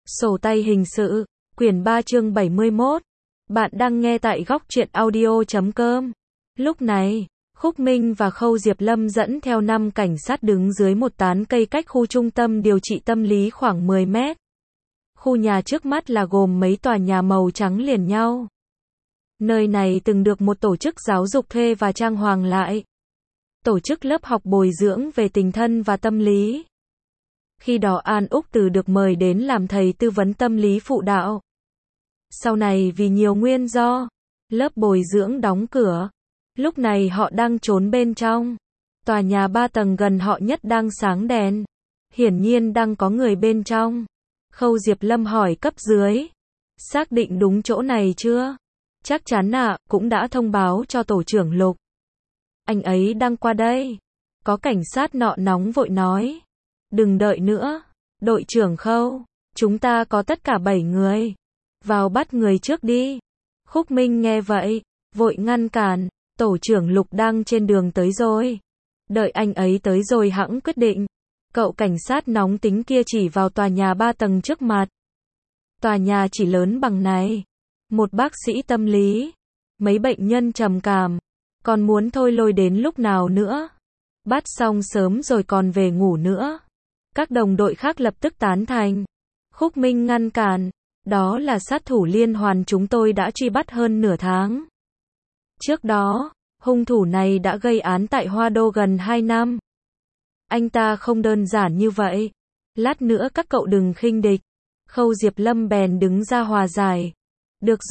Sổ tay hình sự, quyển 3 chương 71. Bạn đang nghe tại góc truyện audio.com. Lúc này, Khúc Minh và Khâu Diệp Lâm dẫn theo 5 cảnh sát đứng dưới một tán cây cách khu trung tâm điều trị tâm lý khoảng 10 mét. Khu nhà trước mắt là gồm mấy tòa nhà màu trắng liền nhau. Nơi này từng được một tổ chức giáo dục thuê và trang hoàng lại. Tổ chức lớp học bồi dưỡng về tình thân và tâm lý. Khi đó An Úc Từ được mời đến làm thầy tư vấn tâm lý phụ đạo. Sau này vì nhiều nguyên do, lớp bồi dưỡng đóng cửa. Lúc này họ đang trốn bên trong. Tòa nhà 3 tầng gần họ nhất đang sáng đèn. Hiển nhiên đang có người bên trong. Khâu Diệp Lâm hỏi cấp dưới. Xác định đúng chỗ này chưa? Chắc chắn ạ, cũng đã thông báo cho tổ trưởng Lục. Anh ấy đang qua đây. Có cảnh sát nọ nóng vội nói. Đừng đợi nữa. Đội trưởng Khâu, chúng ta có tất cả 7 người. Vào bắt người trước đi. Khúc Minh nghe vậy, vội ngăn cản. Tổ trưởng Lục đang trên đường tới rồi. Đợi anh ấy tới rồi hẵng quyết định. Cậu cảnh sát nóng tính kia chỉ vào tòa nhà 3 tầng trước mặt. Tòa nhà chỉ lớn bằng này. Một bác sĩ tâm lý. Mấy bệnh nhân trầm cảm. Còn muốn thôi lôi đến lúc nào nữa. Bắt xong sớm rồi còn về ngủ nữa. Các đồng đội khác lập tức tán thành. Khúc Minh ngăn cản. Đó là sát thủ liên hoàn chúng tôi đã truy bắt hơn nửa tháng. Trước đó, hung thủ này đã gây án tại Hoa Đô gần 2 năm. Anh ta không đơn giản như vậy. Lát nữa các cậu đừng khinh địch. Khâu Diệp Lâm bèn đứng ra hòa giải. Được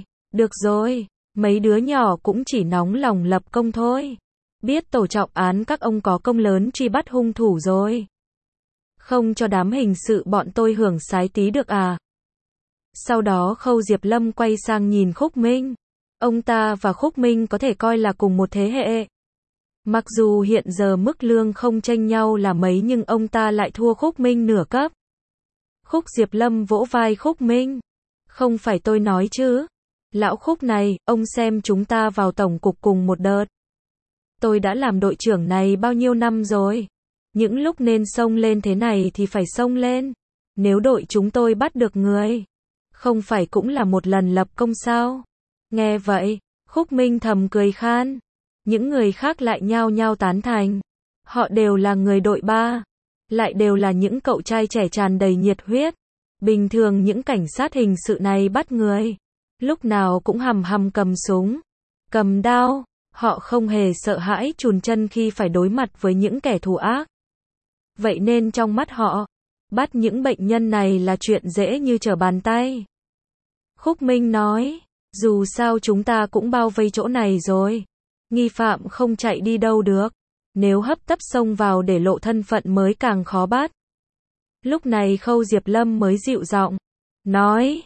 rồi, mấy đứa nhỏ cũng chỉ nóng lòng lập công thôi. Biết tổ trọng án các ông có công lớn truy bắt hung thủ rồi. Không cho đám hình sự bọn tôi hưởng sái tí được à? Sau đó Khâu Diệp Lâm quay sang nhìn Khúc Minh. Ông ta và Khúc Minh có thể coi là cùng một thế hệ. Mặc dù hiện giờ mức lương không chênh nhau là mấy nhưng ông ta lại thua Khúc Minh nửa cấp. Khúc Diệp Lâm vỗ vai Khúc Minh. Không phải tôi nói chứ. Lão Khúc này, ông xem chúng ta vào tổng cục cùng một đợt. Tôi đã làm đội trưởng này bao nhiêu năm rồi. Những lúc nên xông lên thế này thì phải xông lên. Nếu đội chúng tôi bắt được người, không phải cũng là một lần lập công sao? Nghe vậy, Khúc Minh thầm cười khan. Những người khác lại nhao nhao tán thành. Họ đều là người đội 3. Lại đều là những cậu trai trẻ tràn đầy nhiệt huyết. Bình thường những cảnh sát hình sự này bắt người, lúc nào cũng hầm hầm cầm súng, cầm đao. Họ không hề sợ hãi chùn chân khi phải đối mặt với những kẻ thù ác. Vậy nên trong mắt họ, bắt những bệnh nhân này là chuyện dễ như trở bàn tay. Khúc Minh nói, dù sao chúng ta cũng bao vây chỗ này rồi. Nghi phạm không chạy đi đâu được. Nếu hấp tấp xông vào để lộ thân phận mới càng khó bắt. Lúc này Khâu Diệp Lâm mới dịu giọng. Nói,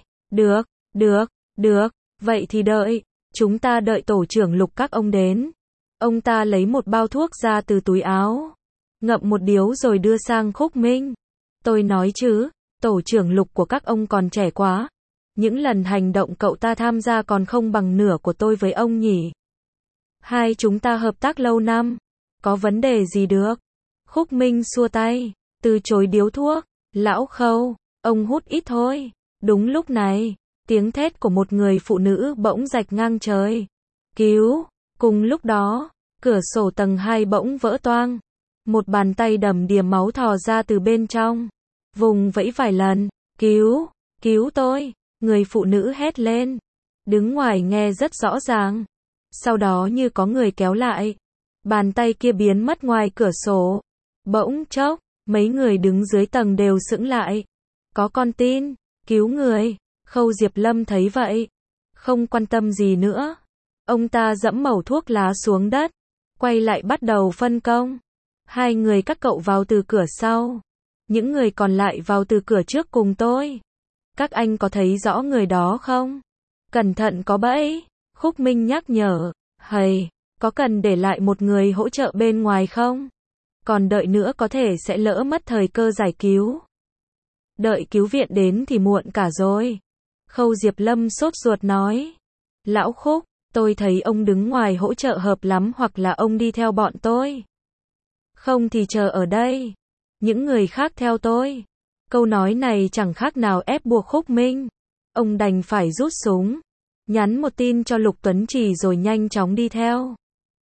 được, vậy thì đợi. Chúng ta đợi tổ trưởng Lục các ông đến. Ông ta lấy một bao thuốc ra từ túi áo. Ngậm một điếu rồi đưa sang Khúc Minh. Tôi nói chứ, tổ trưởng Lục của các ông còn trẻ quá. Những lần hành động cậu ta tham gia còn không bằng nửa của tôi với ông nhỉ. Hai chúng ta hợp tác lâu năm. Có vấn đề gì được? Khúc Minh xua tay, từ chối điếu thuốc. Lão Khâu, ông hút ít thôi. Đúng lúc này, tiếng thét của một người phụ nữ bỗng rạch ngang trời. Cứu! Cùng lúc đó, cửa sổ tầng 2 bỗng vỡ toang. Một bàn tay đầm đìa máu thò ra từ bên trong. Vùng vẫy vài lần. Cứu tôi! Người phụ nữ hét lên. Đứng ngoài nghe rất rõ ràng. Sau đó như có người kéo lại. Bàn tay kia biến mất ngoài cửa sổ. Bỗng chốc, mấy người đứng dưới tầng đều sững lại. Có con tin, cứu người. Khâu Diệp Lâm thấy vậy, không quan tâm gì nữa. Ông ta giẫm mẩu thuốc lá xuống đất, quay lại bắt đầu phân công. 2 người các cậu vào từ cửa sau. Những người còn lại vào từ cửa trước cùng tôi. Các anh có thấy rõ người đó không? Cẩn thận có bẫy. Khúc Minh nhắc nhở. Hầy, có cần để lại một người hỗ trợ bên ngoài không? Còn đợi nữa có thể sẽ lỡ mất thời cơ giải cứu. Đợi cứu viện đến thì muộn cả rồi. Khâu Diệp Lâm sốt ruột nói. Lão Khúc, tôi thấy ông đứng ngoài hỗ trợ hợp lắm, hoặc là ông đi theo bọn tôi. Không thì chờ ở đây. Những người khác theo tôi. Câu nói này chẳng khác nào ép buộc Khúc Minh. Ông đành phải rút súng, nhắn một tin cho Lục Tuấn Trì rồi nhanh chóng đi theo.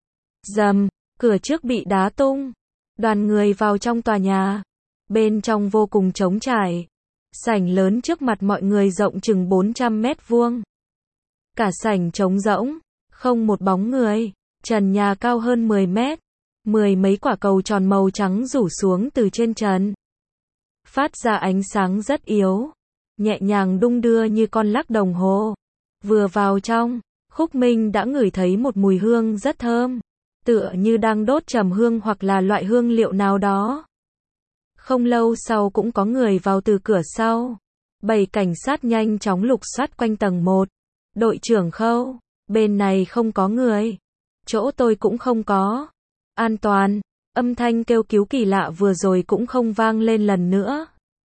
Rầm, cửa trước bị đá tung. Đoàn người vào trong tòa nhà. Bên trong vô cùng trống trải. Sảnh lớn trước mặt mọi người rộng chừng 400 mét vuông. Cả sảnh trống rỗng, không một bóng người. Trần nhà cao hơn 10 mét. 10 mấy quả cầu tròn màu trắng rủ xuống từ trên trần. Phát ra ánh sáng rất yếu, nhẹ nhàng đung đưa như con lắc đồng hồ. Vừa vào trong, Khúc Minh đã ngửi thấy một mùi hương rất thơm, tựa như đang đốt trầm hương hoặc là loại hương liệu nào đó. Không lâu sau cũng có người vào từ cửa sau. 7 cảnh sát nhanh chóng lục soát quanh tầng 1. Đội trưởng Khâu, bên này không có người. Chỗ tôi cũng không có. An toàn. Âm thanh kêu cứu kỳ lạ vừa rồi cũng không vang lên lần nữa.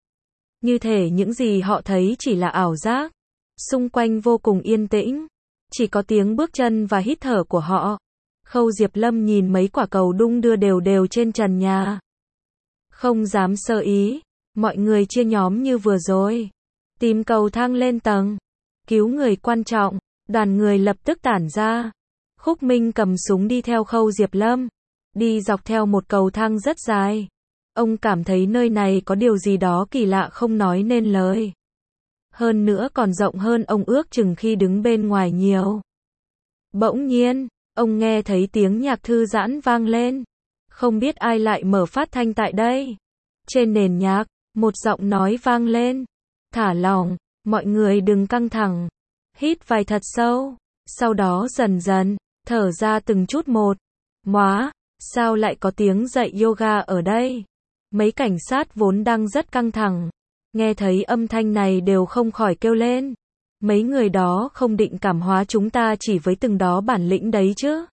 Như thể những gì họ thấy chỉ là ảo giác. Xung quanh vô cùng yên tĩnh. Chỉ có tiếng bước chân và hít thở của họ. Khâu Diệp Lâm nhìn mấy quả cầu đung đưa đều đều trên trần nhà. Không dám sơ ý. Mọi người chia nhóm như vừa rồi. Tìm cầu thang lên tầng. Cứu người quan trọng. Đoàn người lập tức tản ra. Khúc Minh cầm súng đi theo Khâu Diệp Lâm. Đi dọc theo một cầu thang rất dài. Ông cảm thấy nơi này có điều gì đó kỳ lạ không nói nên lời. Hơn nữa còn rộng hơn ông ước chừng khi đứng bên ngoài nhiều. Bỗng nhiên, ông nghe thấy tiếng nhạc thư giãn vang lên. Không biết ai lại mở phát thanh tại đây. Trên nền nhạc, một giọng nói vang lên. Thả lỏng, mọi người đừng căng thẳng. Hít vài thật sâu. Sau đó dần dần, thở ra từng chút một. Móa, sao lại có tiếng dạy yoga ở đây? Mấy cảnh sát vốn đang rất căng thẳng. Nghe thấy âm thanh này đều không khỏi kêu lên. Mấy người đó không định cảm hóa chúng ta chỉ với từng đó bản lĩnh đấy chứ.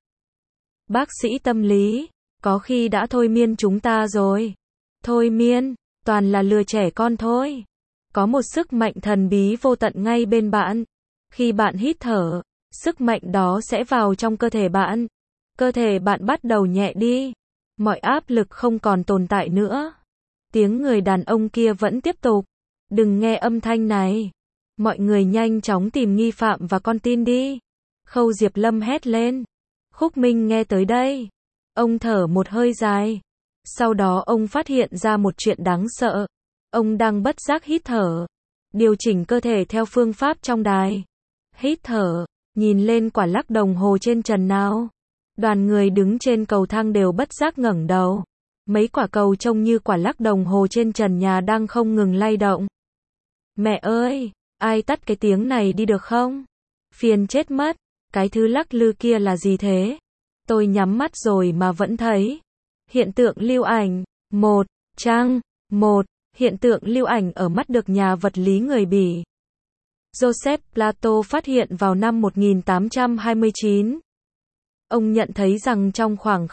Bác sĩ tâm lý, có khi đã thôi miên chúng ta rồi. Thôi miên, toàn là lừa trẻ con thôi. Có một sức mạnh thần bí vô tận ngay bên bạn. Khi bạn hít thở, sức mạnh đó sẽ vào trong cơ thể bạn. Cơ thể bạn bắt đầu nhẹ đi. Mọi áp lực không còn tồn tại nữa. Tiếng người đàn ông kia vẫn tiếp tục. Đừng nghe âm thanh này. Mọi người nhanh chóng tìm nghi phạm và con tin đi. Khâu Diệp Lâm hét lên. Khúc Minh nghe tới đây. Ông thở một hơi dài. Sau đó ông phát hiện ra một chuyện đáng sợ. Ông đang bất giác hít thở. Điều chỉnh cơ thể theo phương pháp trong đài. Hít thở. Nhìn lên quả lắc đồng hồ trên trần nào. Đoàn người đứng trên cầu thang đều bất giác ngẩng đầu. Mấy quả cầu trông như quả lắc đồng hồ trên trần nhà đang không ngừng lay động. Mẹ ơi, ai tắt cái tiếng này đi được không? Phiền chết mất, cái thứ lắc lư kia là gì thế? Tôi nhắm mắt rồi mà vẫn thấy. Hiện tượng lưu ảnh. 1. Trang 1. Hiện tượng lưu ảnh ở mắt được nhà vật lý người Bỉ Joseph Plato phát hiện vào năm 1829. Ông nhận thấy rằng trong khoảng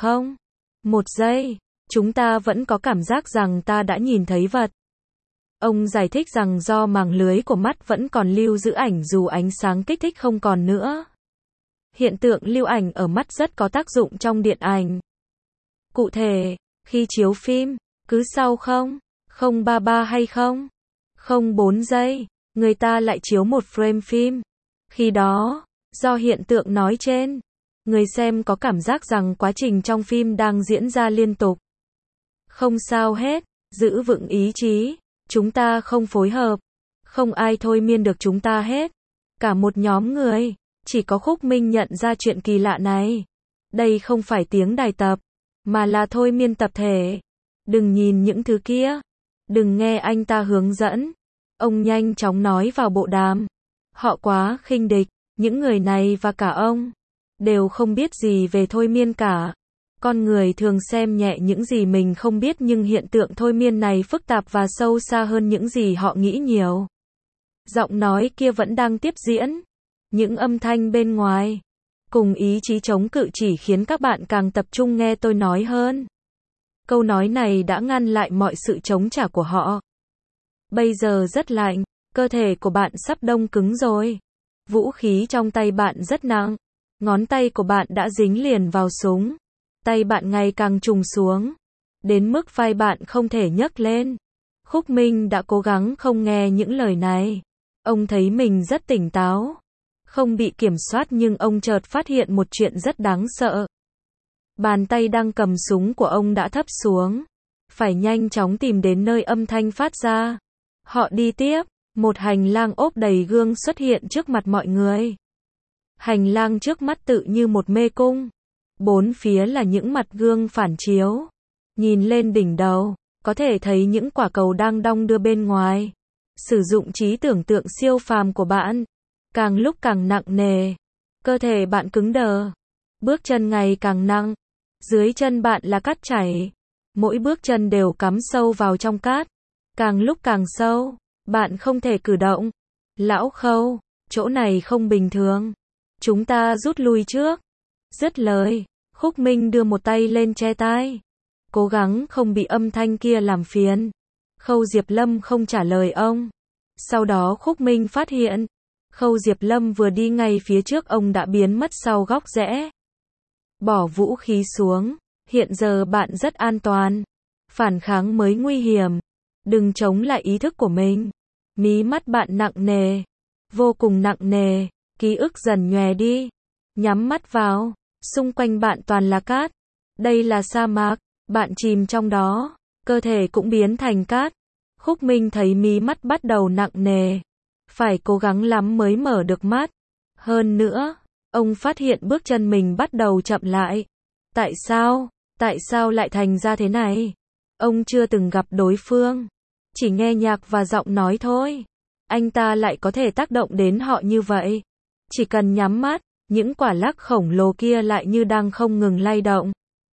1 giây, chúng ta vẫn có cảm giác rằng ta đã nhìn thấy vật. Ông giải thích rằng do màng lưới của mắt vẫn còn lưu giữ ảnh dù ánh sáng kích thích không còn nữa. Hiện tượng lưu ảnh ở mắt rất có tác dụng trong điện ảnh. Cụ thể, khi chiếu phim, cứ sau 0,33 hay 0,04 giây, người ta lại chiếu một frame phim. Khi đó, do hiện tượng nói trên, người xem có cảm giác rằng quá trình trong phim đang diễn ra liên tục. Không sao hết, giữ vững ý chí, chúng ta không phối hợp, không ai thôi miên được chúng ta hết. Cả một nhóm người, chỉ có Khúc Minh nhận ra chuyện kỳ lạ này. Đây không phải tiếng đài tập, mà là thôi miên tập thể. Đừng nhìn những thứ kia, đừng nghe anh ta hướng dẫn. Ông nhanh chóng nói vào bộ đàm. Họ quá khinh địch, những người này và cả ông đều không biết gì về thôi miên cả. Con người thường xem nhẹ những gì mình không biết nhưng hiện tượng thôi miên này phức tạp và sâu xa hơn những gì họ nghĩ nhiều. Giọng nói kia vẫn đang tiếp diễn. Những âm thanh bên ngoài, cùng ý chí chống cự chỉ khiến các bạn càng tập trung nghe tôi nói hơn. Câu nói này đã ngăn lại mọi sự chống trả của họ. Bây giờ rất lạnh, cơ thể của bạn sắp đông cứng rồi. Vũ khí trong tay bạn rất nặng. Ngón tay của bạn đã dính liền vào súng. Tay bạn ngày càng trùng xuống. Đến mức vai bạn không thể nhấc lên. Khúc Minh đã cố gắng không nghe những lời này. Ông thấy mình rất tỉnh táo, không bị kiểm soát, nhưng ông chợt phát hiện một chuyện rất đáng sợ. Bàn tay đang cầm súng của ông đã thấp xuống. Phải nhanh chóng tìm đến nơi âm thanh phát ra. Họ đi tiếp, một hành lang ốp đầy gương xuất hiện trước mặt mọi người. Hành lang trước mắt tự như một mê cung. Bốn phía là những mặt gương phản chiếu. Nhìn lên đỉnh đầu, có thể thấy những quả cầu đang đong đưa bên ngoài. Sử dụng trí tưởng tượng siêu phàm của bạn, càng lúc càng nặng nề. Cơ thể bạn cứng đờ. Bước chân ngày càng nặng. Dưới chân bạn là cát chảy. Mỗi bước chân đều cắm sâu vào trong cát. Càng lúc càng sâu. Bạn không thể cử động. Lão Khâu, chỗ này không bình thường. Chúng ta rút lui trước. Dứt lời, Khúc Minh đưa một tay lên che tai. Cố gắng không bị âm thanh kia làm phiền. Khâu Diệp Lâm không trả lời ông. Sau đó Khúc Minh phát hiện, Khâu Diệp Lâm vừa đi ngay phía trước ông đã biến mất sau góc rẽ. Bỏ vũ khí xuống, hiện giờ bạn rất an toàn. Phản kháng mới nguy hiểm. Đừng chống lại ý thức của mình. Mí mắt bạn nặng nề, vô cùng nặng nề, ký ức dần nhòe đi. Nhắm mắt vào, xung quanh bạn toàn là cát. Đây là sa mạc, bạn chìm trong đó, cơ thể cũng biến thành cát. Khúc Minh thấy mí mắt bắt đầu nặng nề, phải cố gắng lắm mới mở được mắt. Hơn nữa, ông phát hiện bước chân mình bắt đầu chậm lại. Tại sao lại thành ra thế này? Ông chưa từng gặp đối phương, chỉ nghe nhạc và giọng nói thôi. Anh ta lại có thể tác động đến họ như vậy. Chỉ cần nhắm mắt, những quả lắc khổng lồ kia lại như đang không ngừng lay động.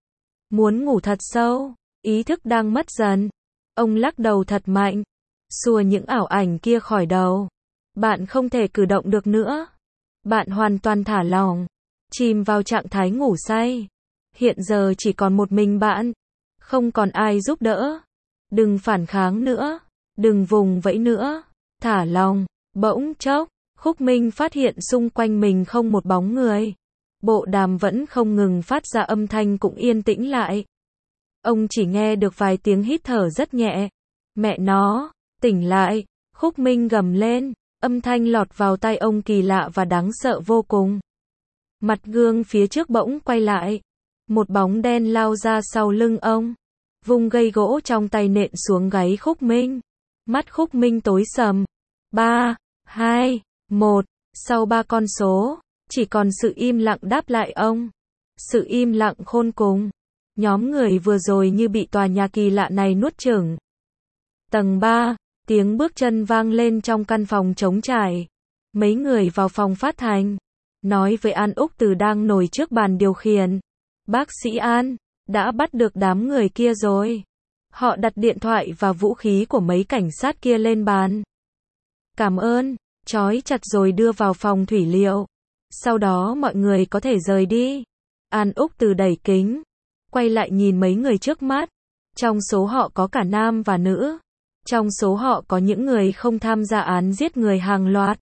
Muốn ngủ thật sâu, ý thức đang mất dần. Ông lắc đầu thật mạnh, xua những ảo ảnh kia khỏi đầu. Bạn không thể cử động được nữa. Bạn hoàn toàn thả lỏng, chìm vào trạng thái ngủ say. Hiện giờ chỉ còn một mình bạn, không còn ai giúp đỡ. Đừng phản kháng nữa, đừng vùng vẫy nữa, thả lòng. Bỗng chốc, Khúc Minh phát hiện xung quanh mình không một bóng người. Bộ đàm vẫn không ngừng phát ra âm thanh cũng yên tĩnh lại. Ông chỉ nghe được vài tiếng hít thở rất nhẹ. Mẹ nó, tỉnh lại, Khúc Minh gầm lên, âm thanh lọt vào tai ông kỳ lạ và đáng sợ vô cùng. Mặt gương phía trước bỗng quay lại. Một bóng đen lao ra sau lưng ông, vung cây gỗ trong tay nện xuống gáy Khúc Minh. Mắt Khúc Minh tối sầm. 3, 2, 1, sau 3 con số, chỉ còn sự im lặng đáp lại ông. Sự im lặng khôn cùng. Nhóm người vừa rồi như bị tòa nhà kỳ lạ này nuốt chửng. Tầng 3, tiếng bước chân vang lên trong căn phòng trống trải. Mấy người vào phòng phát thanh, nói với An Úc Từ đang ngồi trước bàn điều khiển. Bác sĩ An, đã bắt được đám người kia rồi. Họ đặt điện thoại và vũ khí của mấy cảnh sát kia lên bàn. Cảm ơn, trói chặt rồi đưa vào phòng thủy liệu. Sau đó mọi người có thể rời đi. An Úc Từ đẩy kính, quay lại nhìn mấy người trước mắt. Trong số họ có cả nam và nữ. Trong số họ có những người không tham gia án giết người hàng loạt.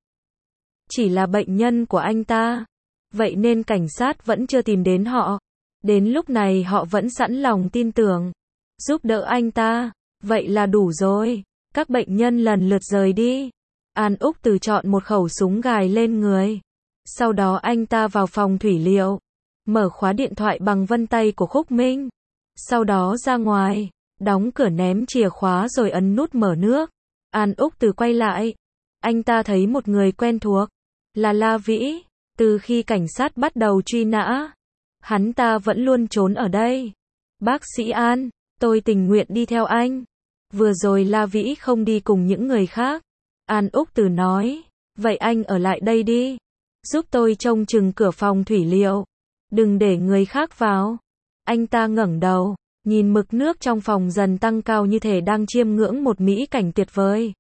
Chỉ là bệnh nhân của anh ta. Vậy nên cảnh sát vẫn chưa tìm đến họ. Đến lúc này họ vẫn sẵn lòng tin tưởng, giúp đỡ anh ta. Vậy là đủ rồi. Các bệnh nhân lần lượt rời đi. An Úc Từ chọn một khẩu súng gài lên người. Sau đó anh ta vào phòng thủy liệu, mở khóa điện thoại bằng vân tay của Khúc Minh. Sau đó ra ngoài, đóng cửa ném chìa khóa rồi ấn nút mở nước. An Úc Từ quay lại. Anh ta thấy một người quen thuộc. Là La Vĩ. Từ khi cảnh sát bắt đầu truy nã, hắn ta vẫn luôn trốn ở đây. Bác sĩ An, tôi tình nguyện đi theo anh. Vừa rồi La Vĩ không đi cùng những người khác. An Úc Từ nói, vậy anh ở lại đây đi. Giúp tôi trông chừng cửa phòng thủy liệu. Đừng để người khác vào. Anh ta ngẩng đầu, nhìn mực nước trong phòng dần tăng cao như thể đang chiêm ngưỡng một mỹ cảnh tuyệt vời.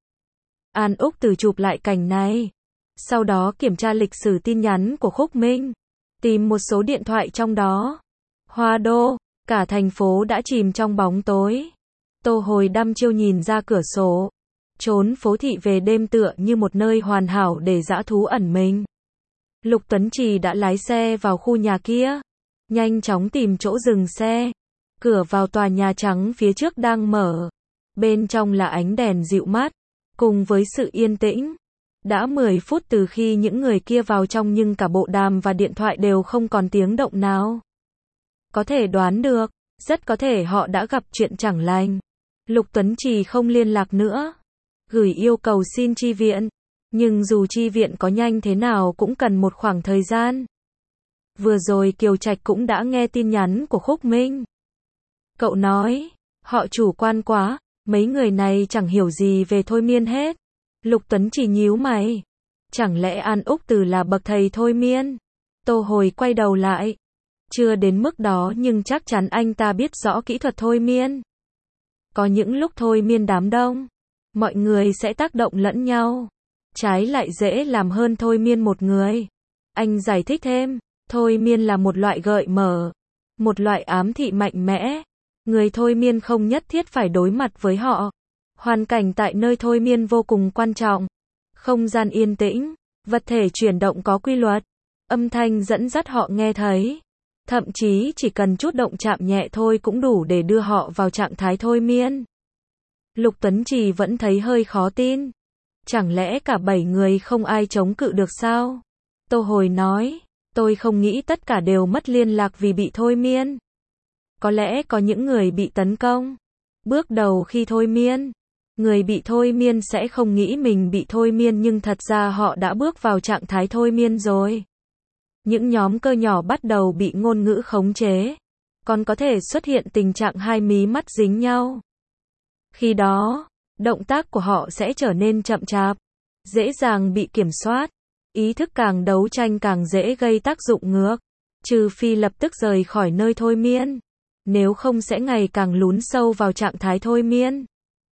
An Úc Từ chụp lại cảnh này. Sau đó kiểm tra lịch sử tin nhắn của Khúc Minh. Tìm một số điện thoại trong đó. Hoa Đô, cả thành phố đã chìm trong bóng tối. Tô Hồi đăm chiêu nhìn ra cửa sổ. Trốn phố thị về đêm tựa như một nơi hoàn hảo để dã thú ẩn mình. Lục Tuấn Trì đã lái xe vào khu nhà kia. Nhanh chóng tìm chỗ dừng xe. Cửa vào tòa nhà trắng phía trước đang mở. Bên trong là ánh đèn dịu mát, cùng với sự yên tĩnh. Đã 10 phút từ khi những người kia vào trong nhưng cả bộ đàm và điện thoại đều không còn tiếng động nào. Có thể đoán được, rất có thể họ đã gặp chuyện chẳng lành. Lục Tuấn Trì không liên lạc nữa, gửi yêu cầu xin chi viện, nhưng dù chi viện có nhanh thế nào cũng cần một khoảng thời gian. Vừa rồi Kiều Trạch cũng đã nghe tin nhắn của Khúc Minh. Cậu nói, họ chủ quan quá, mấy người này chẳng hiểu gì về thôi miên hết. Lục Tuấn Trì nhíu mày. Chẳng lẽ An Úc Từ là bậc thầy thôi miên? Tô Hồi quay đầu lại. Chưa đến mức đó nhưng chắc chắn anh ta biết rõ kỹ thuật thôi miên. Có những lúc thôi miên đám đông, mọi người sẽ tác động lẫn nhau. Trái lại dễ làm hơn thôi miên một người. Anh giải thích thêm, thôi miên là một loại gợi mở, một loại ám thị mạnh mẽ. Người thôi miên không nhất thiết phải đối mặt với họ. Hoàn cảnh tại nơi thôi miên vô cùng quan trọng. Không gian yên tĩnh, vật thể chuyển động có quy luật, âm thanh dẫn dắt họ nghe thấy. Thậm chí chỉ cần chút động chạm nhẹ thôi cũng đủ để đưa họ vào trạng thái thôi miên. Lục Tuấn Trì vẫn thấy hơi khó tin. Chẳng lẽ cả 7 người không ai chống cự được sao? Tô Hồi nói, tôi không nghĩ tất cả đều mất liên lạc vì bị thôi miên. Có lẽ có những người bị tấn công. Bước đầu khi thôi miên, người bị thôi miên sẽ không nghĩ mình bị thôi miên nhưng thật ra họ đã bước vào trạng thái thôi miên rồi. Những nhóm cơ nhỏ bắt đầu bị ngôn ngữ khống chế. Còn có thể xuất hiện tình trạng hai mí mắt dính nhau. Khi đó, động tác của họ sẽ trở nên chậm chạp, dễ dàng bị kiểm soát. Ý thức càng đấu tranh càng dễ gây tác dụng ngược. Trừ phi lập tức rời khỏi nơi thôi miên. Nếu không sẽ ngày càng lún sâu vào trạng thái thôi miên.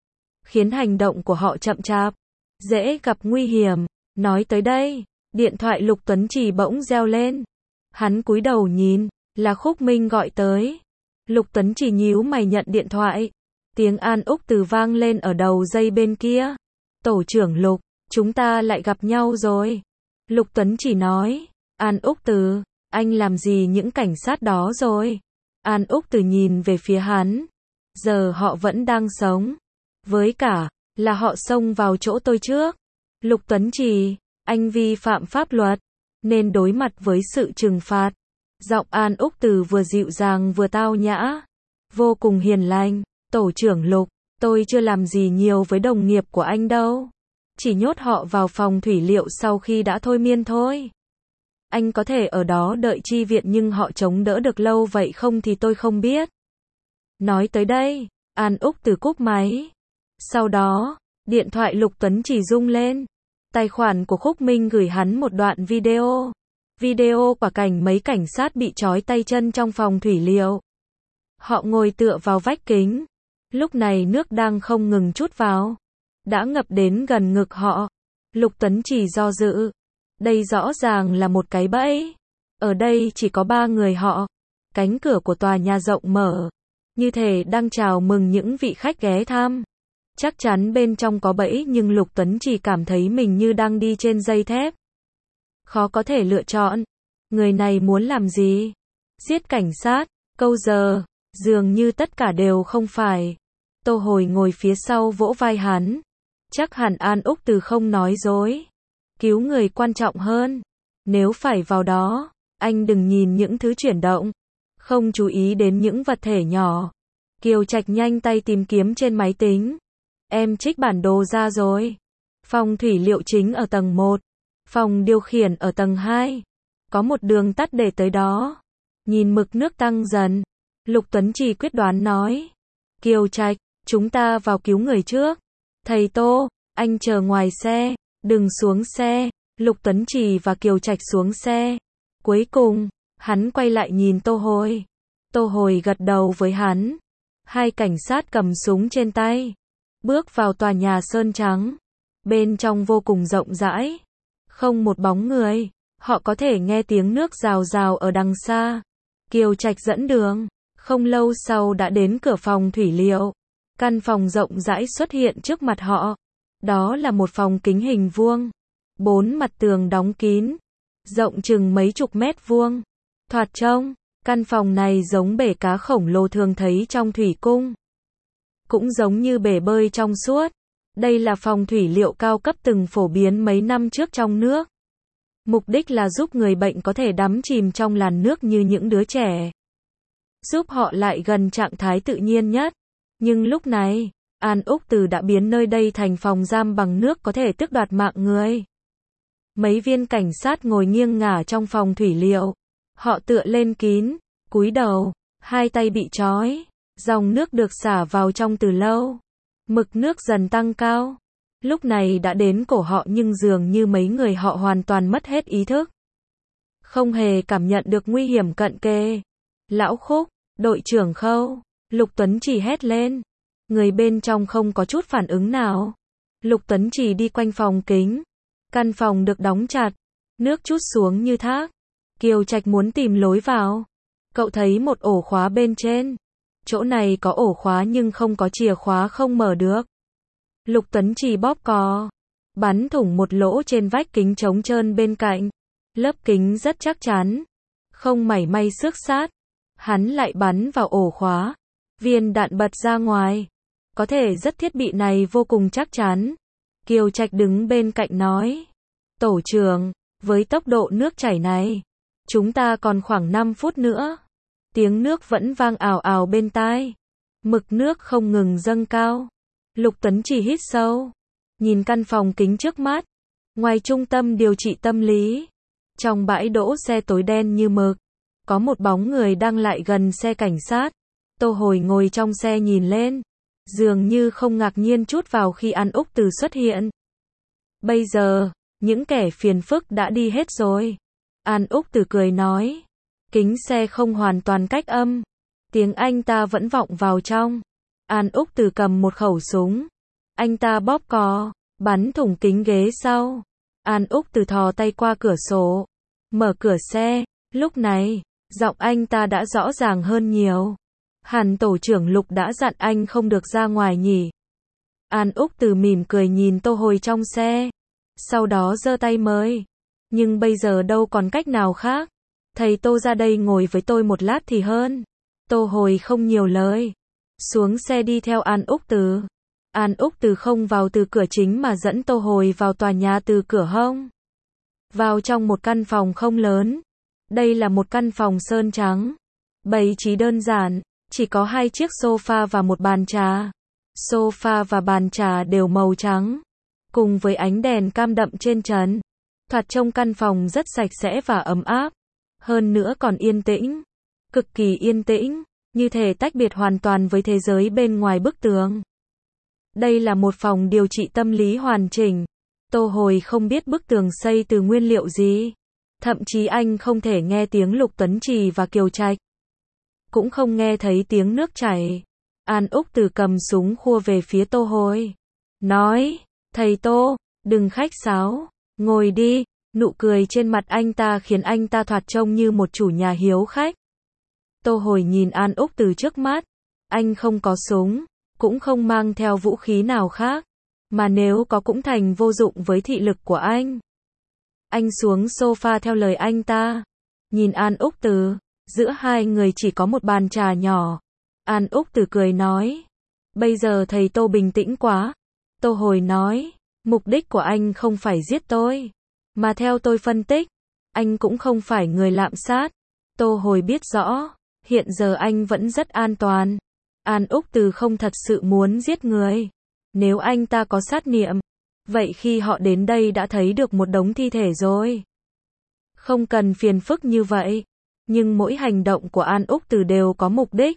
Khiến hành động của họ chậm chạp, dễ gặp nguy hiểm. Nói tới đây, điện thoại Lục Tuấn Trì bỗng reo lên. Hắn cúi đầu nhìn, là Khúc Minh gọi tới. Lục Tuấn Trì nhíu mày nhận điện thoại. Tiếng An Úc Từ vang lên ở đầu dây bên kia. Tổ trưởng Lục, chúng ta lại gặp nhau rồi. Lục Tuấn Trì nói, An Úc Từ, anh làm gì những cảnh sát đó rồi? An Úc Từ nhìn về phía hắn. Giờ họ vẫn đang sống. Với cả, là họ xông vào chỗ tôi trước. Lục Tuấn Trì, anh vi phạm pháp luật, nên đối mặt với sự trừng phạt. Giọng An Úc Từ vừa dịu dàng vừa tao nhã, vô cùng hiền lành. Tổ trưởng Lục, tôi chưa làm gì nhiều với đồng nghiệp của anh đâu. Chỉ nhốt họ vào phòng thủy liệu sau khi đã thôi miên thôi. Anh có thể ở đó đợi chi viện nhưng họ chống đỡ được lâu vậy không thì tôi không biết. Nói tới đây, An Úc Từ cúp máy. Sau đó, điện thoại Lục Tuấn Trì rung lên. Tài khoản của Khúc Minh gửi hắn một đoạn video. Video quả cảnh mấy cảnh sát bị trói tay chân trong phòng thủy liệu. Họ ngồi tựa vào vách kính. Lúc này nước đang không ngừng trút vào. Đã ngập đến gần ngực họ. Lục Tuấn Trì do dự. Đây rõ ràng là một cái bẫy. Ở đây chỉ có 3 người họ. Cánh cửa của tòa nhà rộng mở. Như thể đang chào mừng những vị khách ghé thăm. Chắc chắn bên trong có bẫy nhưng Lục Tuấn Trì cảm thấy mình như đang đi trên dây thép. Khó có thể lựa chọn. Người này muốn làm gì? Giết cảnh sát, câu giờ, dường như tất cả đều không phải. Tô Hồi ngồi phía sau vỗ vai hắn. Chắc hẳn An Úc Từ không nói dối. Cứu người quan trọng hơn. Nếu phải vào đó, anh đừng nhìn những thứ chuyển động. Không chú ý đến những vật thể nhỏ. Kiều Trạch nhanh tay tìm kiếm trên máy tính. Em trích bản đồ ra rồi. Phòng thủy liệu chính ở tầng 1. Phòng điều khiển ở tầng 2. Có một đường tắt để tới đó. Nhìn mực nước tăng dần. Lục Tuấn Trì quyết đoán nói. Kiều Trạch, chúng ta vào cứu người trước. Thầy Tô, anh chờ ngoài xe. Đừng xuống xe. Lục Tuấn Trì và Kiều Trạch xuống xe. Cuối cùng, hắn quay lại nhìn Tô Hồi. Tô Hồi gật đầu với hắn. Hai cảnh sát cầm súng trên tay. Bước vào tòa nhà sơn trắng. Bên trong vô cùng rộng rãi. Không một bóng người. Họ có thể nghe tiếng nước rào rào ở đằng xa. Kiều Trạch dẫn đường. Không lâu sau đã đến cửa phòng thủy liệu. Căn phòng rộng rãi xuất hiện trước mặt họ. Đó là một phòng kính hình vuông. 4 mặt tường đóng kín. Rộng chừng mấy chục mét vuông. Thoạt trông, căn phòng này giống bể cá khổng lồ thường thấy trong thủy cung. cũng giống như bể bơi trong suốt. Đây là phòng thủy liệu cao cấp từng phổ biến mấy năm trước trong nước. Mục đích là giúp người bệnh có thể đắm chìm trong làn nước như những đứa trẻ. Giúp họ lại gần trạng thái tự nhiên nhất. Nhưng lúc này, An Úc Từ đã biến nơi đây thành phòng giam bằng nước có thể tước đoạt mạng người. Mấy viên cảnh sát ngồi nghiêng ngả trong phòng thủy liệu. Họ tựa lên kín, cúi đầu, hai tay bị trói. Dòng nước được xả vào trong từ lâu. Mực nước dần tăng cao. Lúc này đã đến cổ họ nhưng dường như mấy người họ hoàn toàn mất hết ý thức. Không hề cảm nhận được nguy hiểm cận kề. Lão Khúc, đội trưởng Khâu, Lục Tuấn Chỉ hét lên. Người bên trong không có chút phản ứng nào. Lục Tuấn Chỉ đi quanh phòng kính. Căn phòng được đóng chặt. Nước trút xuống như thác. Kiều Trạch muốn tìm lối vào. Cậu thấy một ổ khóa bên trên. Chỗ này có ổ khóa nhưng không có chìa khóa, không mở được. Lục Tuấn Chỉ bóp cò. Bắn thủng một lỗ trên vách kính trống trơn bên cạnh. Lớp kính rất chắc chắn. Không mảy may xước sát. Hắn lại bắn vào ổ khóa. Viên đạn bật ra ngoài. Có thể rất thiết bị này vô cùng chắc chắn. Kiều Trạch đứng bên cạnh nói. Tổ trưởng, với tốc độ nước chảy này, chúng ta còn khoảng 5 phút nữa. Tiếng nước vẫn vang ào ào bên tai. Mực nước không ngừng dâng cao. Lục Tuấn Chỉ hít sâu. Nhìn căn phòng kính trước mắt. Ngoài trung tâm điều trị tâm lý. Trong bãi đỗ xe tối đen như mực. Có một bóng người đang lại gần xe cảnh sát. Tô Hồi ngồi trong xe nhìn lên. Dường như không ngạc nhiên chút vào khi An Úc Từ xuất hiện. Bây giờ, những kẻ phiền phức đã đi hết rồi. An Úc Từ cười nói. Kính xe không hoàn toàn cách âm. Tiếng anh ta vẫn vọng vào trong. An Úc Từ cầm một khẩu súng. Anh ta bóp cò, bắn thủng kính ghế sau. An Úc Từ thò tay qua cửa sổ. Mở cửa xe. Lúc này, giọng anh ta đã rõ ràng hơn nhiều. Hẳn tổ trưởng Lục đã dặn anh không được ra ngoài nhỉ. An Úc Từ mỉm cười nhìn Tô Hồi trong xe. Sau đó giơ tay mời. Nhưng bây giờ đâu còn cách nào khác. Thầy Tô ra đây ngồi với tôi một lát thì hơn. Tô Hồi không nhiều lời. Xuống xe đi theo An Úc Từ. An Úc Từ không vào từ cửa chính mà dẫn Tô Hồi vào tòa nhà từ cửa hông. Vào trong một căn phòng không lớn. Đây là một căn phòng sơn trắng. Bày trí đơn giản. Chỉ có 2 chiếc sofa và một bàn trà. Sofa và bàn trà đều màu trắng. Cùng với ánh đèn cam đậm trên trần. Thoạt trông căn phòng rất sạch sẽ và ấm áp. Hơn nữa còn yên tĩnh. Cực kỳ yên tĩnh. Như thể tách biệt hoàn toàn với thế giới bên ngoài bức tường. Đây là một phòng điều trị tâm lý hoàn chỉnh. Tô Hồi không biết bức tường xây từ nguyên liệu gì. Thậm chí anh không thể nghe tiếng Lục Tuấn Chỉ và Kiều Trạch. Cũng không nghe thấy tiếng nước chảy. An Úc Từ cầm súng khua về phía Tô Hồi. Nói, thầy Tô, đừng khách sáo, ngồi đi. Nụ cười trên mặt anh ta khiến anh ta thoạt trông như một chủ nhà hiếu khách. Tô Hồi nhìn An Úc Từ trước mắt. Anh không có súng, cũng không mang theo vũ khí nào khác. Mà nếu có cũng thành vô dụng với thị lực của anh. Anh xuống sofa theo lời anh ta. Nhìn An Úc Từ. Giữa hai người chỉ có một bàn trà nhỏ. An Úc Từ cười nói. Bây giờ thầy Tô bình tĩnh quá. Tô Hồi nói. Mục đích của anh không phải giết tôi. Mà theo tôi phân tích. Anh cũng không phải người lạm sát. Tô Hồi biết rõ. Hiện giờ anh vẫn rất an toàn. An Úc Từ không thật sự muốn giết người. Nếu anh ta có sát niệm. Vậy khi họ đến đây đã thấy được một đống thi thể rồi. Không cần phiền phức như vậy. Nhưng mỗi hành động của An Úc Từ đều có mục đích.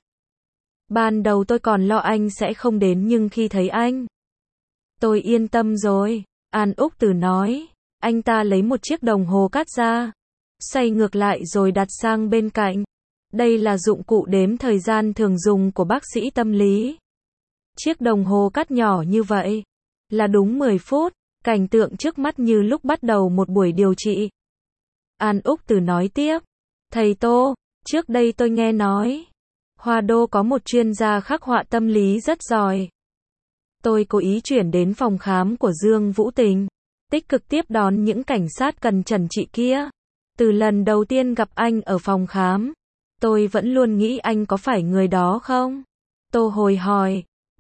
Ban đầu tôi còn lo anh sẽ không đến nhưng khi thấy anh. Tôi yên tâm rồi. An Úc Từ nói. Anh ta lấy một chiếc đồng hồ cát ra. Xoay ngược lại rồi đặt sang bên cạnh. Đây là dụng cụ đếm thời gian thường dùng của bác sĩ tâm lý. Chiếc đồng hồ cát nhỏ như vậy. Là đúng 10 phút. Cảnh tượng trước mắt như lúc bắt đầu một buổi điều trị. An Úc Từ nói tiếp. Thầy Tô, trước đây tôi nghe nói. Hoa Đô có một chuyên gia khắc họa tâm lý rất giỏi. Tôi cố ý chuyển đến phòng khám của Dương Vũ Tình. Tích cực tiếp đón những cảnh sát cần trần trị kia. Từ lần đầu tiên gặp anh ở phòng khám. Tôi vẫn luôn nghĩ anh có phải người đó không? Tô Hồi hỏi.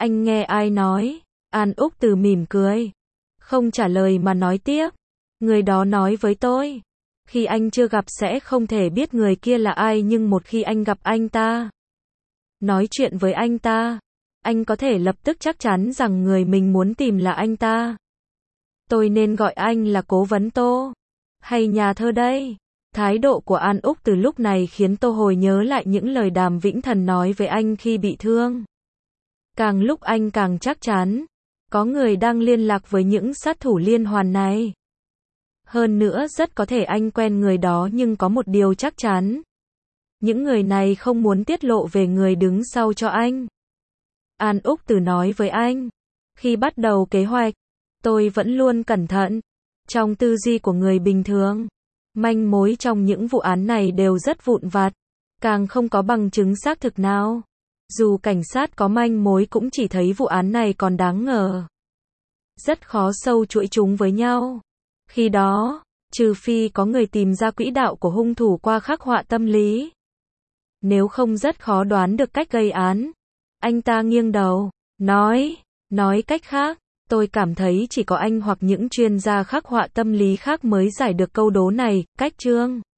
Anh nghe ai nói? An Úc Từ mỉm cười. Không trả lời mà nói tiếp. Người đó nói với tôi. Khi anh chưa gặp sẽ không thể biết người kia là ai, nhưng một khi anh gặp anh ta, nói chuyện với anh ta, anh có thể lập tức chắc chắn rằng người mình muốn tìm là anh ta. Tôi nên gọi anh là Cố vấn Tô hay nhà thơ đây? Thái độ của An Úc Từ lúc này khiến Tô hồi nhớ lại những lời Đàm Vĩnh Thần nói với anh khi bị thương. Càng lúc anh càng chắc chắn, có người đang liên lạc với những sát thủ liên hoàn này. Hơn nữa rất có thể anh quen người đó, nhưng có một điều chắc chắn. Những người này không muốn tiết lộ về người đứng sau cho anh. An Úc Từ nói với anh. Khi bắt đầu kế hoạch, tôi vẫn luôn cẩn thận. Trong tư duy của người bình thường, manh mối trong những vụ án này đều rất vụn vặt, càng không có bằng chứng xác thực nào. Dù cảnh sát có manh mối cũng chỉ thấy vụ án này còn đáng ngờ. Rất khó sâu chuỗi chúng với nhau. Khi đó, trừ phi có người tìm ra quỹ đạo của hung thủ qua khắc họa tâm lý. Nếu không rất khó đoán được cách gây án. Anh ta nghiêng đầu, nói cách khác, tôi cảm thấy chỉ có anh hoặc những chuyên gia khắc họa tâm lý khác mới giải được câu đố này. Cách chương